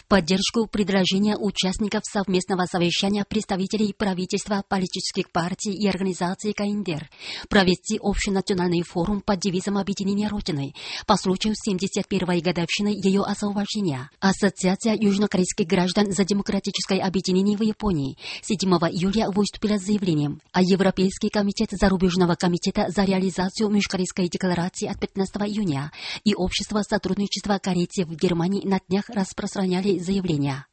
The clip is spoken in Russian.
поддержку предложения участников совместного совещания представителей правительства, политических партий и организаций КНДР провести общенациональный форум под девизом объединения Родины по случаю 71-й годовщины ее освобождения. Ассоциация южнокорейских граждан за демократическое объединение в Японии 7 июля выступила с заявлением, а Европейский комитет зарубежного комитета за реализацию Межкорейской декларации от 15 июня и Общество сотрудничества корейцев в Германии на днях распространяли заявления.